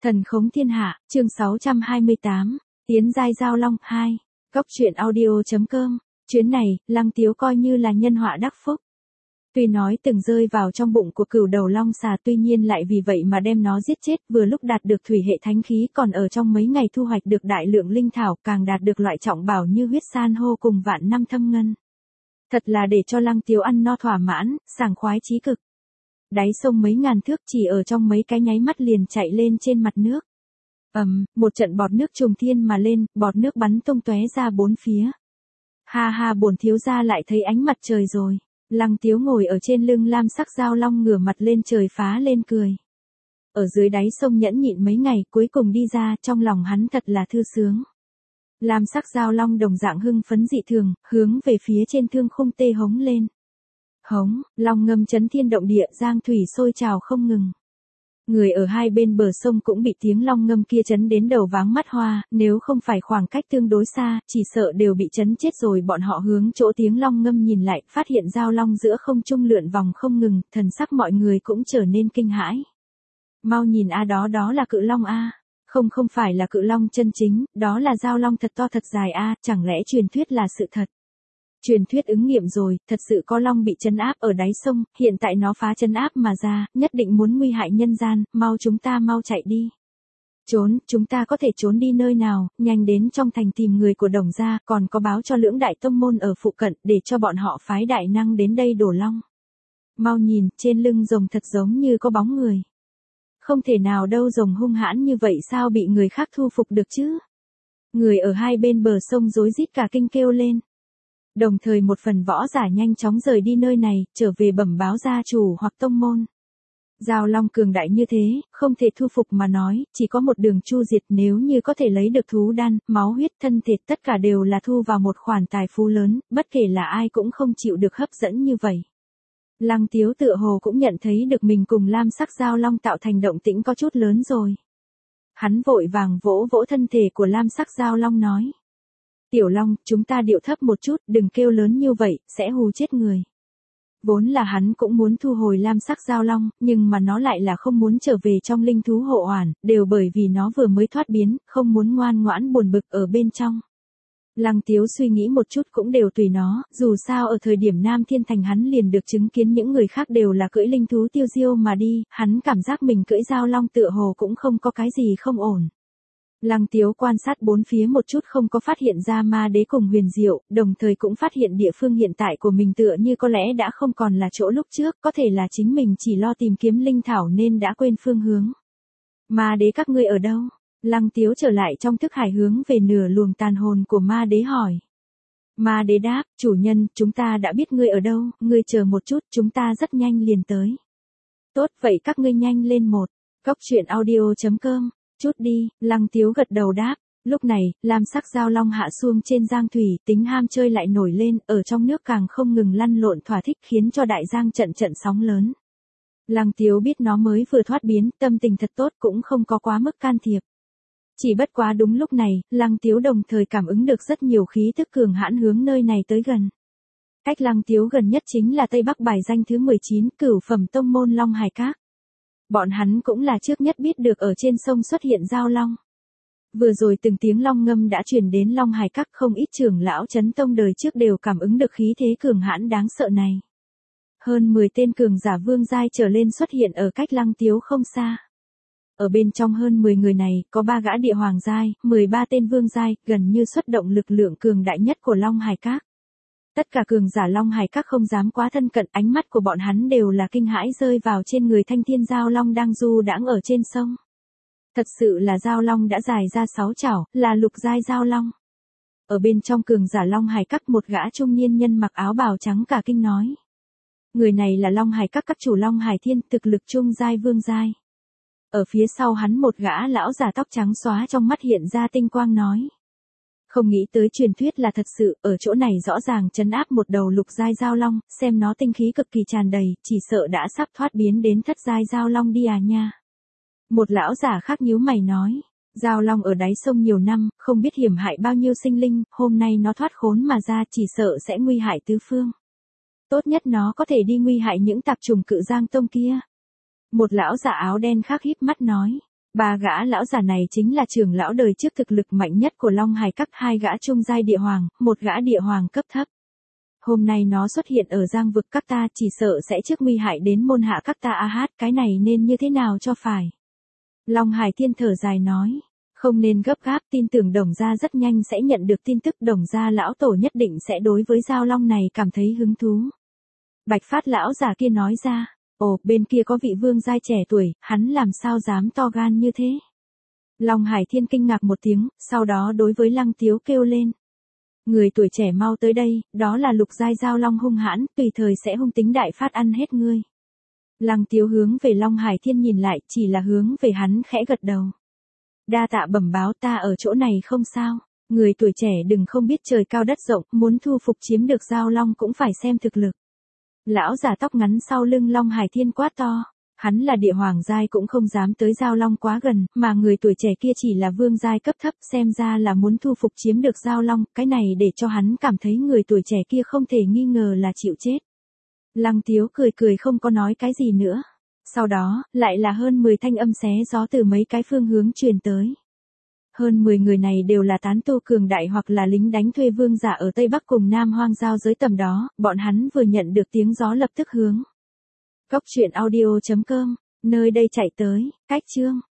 Thần khống thiên hạ, chương 628, tiến giai giao long 2, góc truyện audio.com, chuyến này, Lăng Tiếu coi như là nhân họa đắc phúc. Tuy nói từng rơi vào trong bụng của cửu đầu long xà, tuy nhiên lại vì vậy mà đem nó giết chết, vừa lúc đạt được thủy hệ thánh khí, còn ở trong mấy ngày thu hoạch được đại lượng linh thảo, càng đạt được loại trọng bảo như huyết san hô cùng vạn năm thâm ngân. Thật là để cho Lăng Tiếu ăn no thỏa mãn, sảng khoái chí cực. Đáy sông mấy ngàn thước chỉ ở trong mấy cái nháy mắt liền chạy lên trên mặt nước. Một trận bọt nước trùng thiên mà lên, bọt nước bắn tung tóe ra bốn phía. Ha ha, bổn thiếu gia lại thấy ánh mặt trời rồi. Lăng Tiếu ngồi ở trên lưng lam sắc giao long ngửa mặt lên trời phá lên cười. Ở dưới đáy sông nhẫn nhịn mấy ngày, cuối cùng đi ra, trong lòng hắn thật là thư sướng. Lam sắc giao long đồng dạng hưng phấn dị thường, hướng về phía trên thương khung tê hống lên. Hống, long ngâm chấn thiên động địa, giang thủy sôi trào không ngừng. Người ở hai bên bờ sông cũng bị tiếng long ngâm kia chấn đến đầu váng mắt hoa, nếu không phải khoảng cách tương đối xa, chỉ sợ đều bị chấn chết rồi. Bọn họ hướng chỗ tiếng long ngâm nhìn lại, phát hiện giao long giữa không trung lượn vòng không ngừng, thần sắc mọi người cũng trở nên kinh hãi. Mau nhìn a, đó là cự long a. Không phải là cự long chân chính, đó là giao long thật to thật dài a, chẳng lẽ truyền thuyết là sự thật? Truyền thuyết ứng nghiệm rồi, thật sự có long bị trấn áp ở đáy sông, hiện tại nó phá trấn áp mà ra, nhất định muốn nguy hại nhân gian, chúng ta mau chạy đi. Trốn, chúng ta có thể trốn đi nơi nào, nhanh đến trong thành tìm người của Đồng gia, còn có báo cho lưỡng đại tông môn ở phụ cận, để cho bọn họ phái đại năng đến đây đổ long. Mau nhìn, trên lưng rồng thật giống như có bóng người. Không thể nào đâu, rồng hung hãn như vậy sao bị người khác thu phục được chứ? Người ở hai bên bờ sông rối rít cả kinh kêu lên. Đồng thời một phần võ giả nhanh chóng rời đi nơi này, trở về bẩm báo gia chủ hoặc tông môn. Giao long cường đại như thế, không thể thu phục mà nói, chỉ có một đường chu diệt, nếu như có thể lấy được thú đan, máu huyết thân thịt tất cả đều là thu vào một khoản tài phú lớn, bất kể là ai cũng không chịu được hấp dẫn như vậy. Lăng Tiếu tựa hồ cũng nhận thấy được mình cùng lam sắc giao long tạo thành động tĩnh có chút lớn rồi. Hắn vội vàng vỗ vỗ thân thể của lam sắc giao long nói. Tiểu long, chúng ta điệu thấp một chút, đừng kêu lớn như vậy, sẽ hù chết người. Vốn là hắn cũng muốn thu hồi lam sắc giao long, nhưng mà nó lại là không muốn trở về trong linh thú hộ hoàn, đều bởi vì nó vừa mới thoát biến, không muốn ngoan ngoãn buồn bực ở bên trong. Lăng Tiếu suy nghĩ một chút cũng đều tùy nó, dù sao ở thời điểm Nam Thiên Thành hắn liền được chứng kiến những người khác đều là cưỡi linh thú tiêu diêu mà đi, hắn cảm giác mình cưỡi giao long tựa hồ cũng không có cái gì không ổn. Lăng Tiếu quan sát bốn phía một chút không có phát hiện ra ma đế cùng huyền diệu, đồng thời cũng phát hiện địa phương hiện tại của mình tựa như có lẽ đã không còn là chỗ lúc trước, có thể là chính mình chỉ lo tìm kiếm linh thảo nên đã quên phương hướng. Ma đế các ngươi ở đâu? Lăng Tiếu trở lại trong thức hải hướng về nửa luồng tàn hồn của ma đế hỏi. Ma đế đáp, chủ nhân, chúng ta đã biết ngươi ở đâu, ngươi chờ một chút, chúng ta rất nhanh liền tới. Tốt, vậy các ngươi nhanh lên một. Góc truyện audio.com. Chút đi, Lăng Tiếu gật đầu đáp. Lúc này, lam sắc giao long hạ xuông trên giang thủy, tính ham chơi lại nổi lên, ở trong nước càng không ngừng lăn lộn thỏa thích khiến cho đại giang trận trận sóng lớn. Lăng Tiếu biết nó mới vừa thoát biến, tâm tình thật tốt cũng không có quá mức can thiệp. Chỉ bất quá đúng lúc này, Lăng Tiếu đồng thời cảm ứng được rất nhiều khí thức cường hãn hướng nơi này tới gần. Cách Lăng Tiếu gần nhất chính là Tây Bắc bài danh thứ 19, cửu phẩm tông môn Long Hải Các. Bọn hắn cũng là trước nhất biết được ở trên sông xuất hiện giao long. Vừa rồi từng tiếng long ngâm đã truyền đến Long Hải Các, không ít trưởng lão chấn tông đời trước đều cảm ứng được khí thế cường hãn đáng sợ này. Hơn 10 tên cường giả vương giai trở lên xuất hiện ở cách Lăng Tiếu không xa. Ở bên trong hơn 10 người này, có 3 gã địa hoàng giai, 13 tên vương giai, gần như xuất động lực lượng cường đại nhất của Long Hải Các. Tất cả cường giả Long Hải Các không dám quá thân cận, ánh mắt của bọn hắn đều là kinh hãi rơi vào trên người thanh thiên giao long đang du đãng ở trên sông. Thật sự là giao long đã dài ra 6 chảo, là lục giai giao long. Ở bên trong cường giả Long Hải Các, một gã trung niên nhân mặc áo bào trắng cả kinh nói. Người này là Long Hải Các các chủ Long Hải Thiên, thực lực trung giai vương giai. Ở phía sau hắn một gã lão già tóc trắng xóa trong mắt hiện ra tinh quang nói. Không nghĩ tới truyền thuyết là thật sự, ở chỗ này rõ ràng trấn áp một đầu lục giai giao long, xem nó tinh khí cực kỳ tràn đầy, chỉ sợ đã sắp thoát biến đến thất giai giao long đi à nha. Một lão giả khác nhíu mày nói, giao long ở đáy sông nhiều năm, không biết hiểm hại bao nhiêu sinh linh, hôm nay nó thoát khốn mà ra chỉ sợ sẽ nguy hại tứ phương. Tốt nhất nó có thể đi nguy hại những tạp trùng Cự Giang Tông kia. Một lão giả áo đen khác híp mắt nói. Ba gã lão già này chính là trưởng lão đời trước thực lực mạnh nhất của Long Hải các, hai gã trung giai địa hoàng, một gã địa hoàng cấp thấp. Hôm nay nó xuất hiện ở Giang vực các ta, chỉ sợ sẽ trước nguy hại đến môn hạ các ta. Cái này nên như thế nào cho phải? Long Hải Thiên thở dài nói. Không nên gấp gáp, tin tưởng Đồng gia rất nhanh sẽ nhận được tin tức. Đồng gia lão tổ nhất định sẽ đối với Giao Long này cảm thấy hứng thú. Bạch Phát lão già kia nói ra. Ồ, bên kia có vị vương giai trẻ tuổi, hắn làm sao dám to gan như thế? Long Hải Thiên kinh ngạc một tiếng, sau đó đối với Lăng Tiếu kêu lên. Người tuổi trẻ mau tới đây, đó là lục giai Giao Long hung hãn, tùy thời sẽ hung tính đại phát ăn hết ngươi. Lăng Tiếu hướng về Long Hải Thiên nhìn lại, chỉ là hướng về hắn khẽ gật đầu. Đa tạ bẩm báo, ta ở chỗ này không sao. Người tuổi trẻ đừng không biết trời cao đất rộng, muốn thu phục chiếm được Giao Long cũng phải xem thực lực. Lão già tóc ngắn sau lưng Long Hải Thiên quát to. Hắn là địa hoàng giai cũng không dám tới Giao Long quá gần, mà người tuổi trẻ kia chỉ là vương giai cấp thấp, xem ra là muốn thu phục chiếm được Giao Long, cái này để cho hắn cảm thấy người tuổi trẻ kia không thể nghi ngờ là chịu chết. Lăng Tiếu cười cười không có nói cái gì nữa. Sau đó, lại là hơn 10 thanh âm xé gió từ mấy cái phương hướng truyền tới. Hơn 10 người này đều là tán tu cường đại hoặc là lính đánh thuê vương giả ở Tây Bắc cùng Nam Hoang giao giới tầm đó, bọn hắn vừa nhận được tiếng gió lập tức hướng. Cốc truyện audio.com, nơi đây chạy tới, cách chương.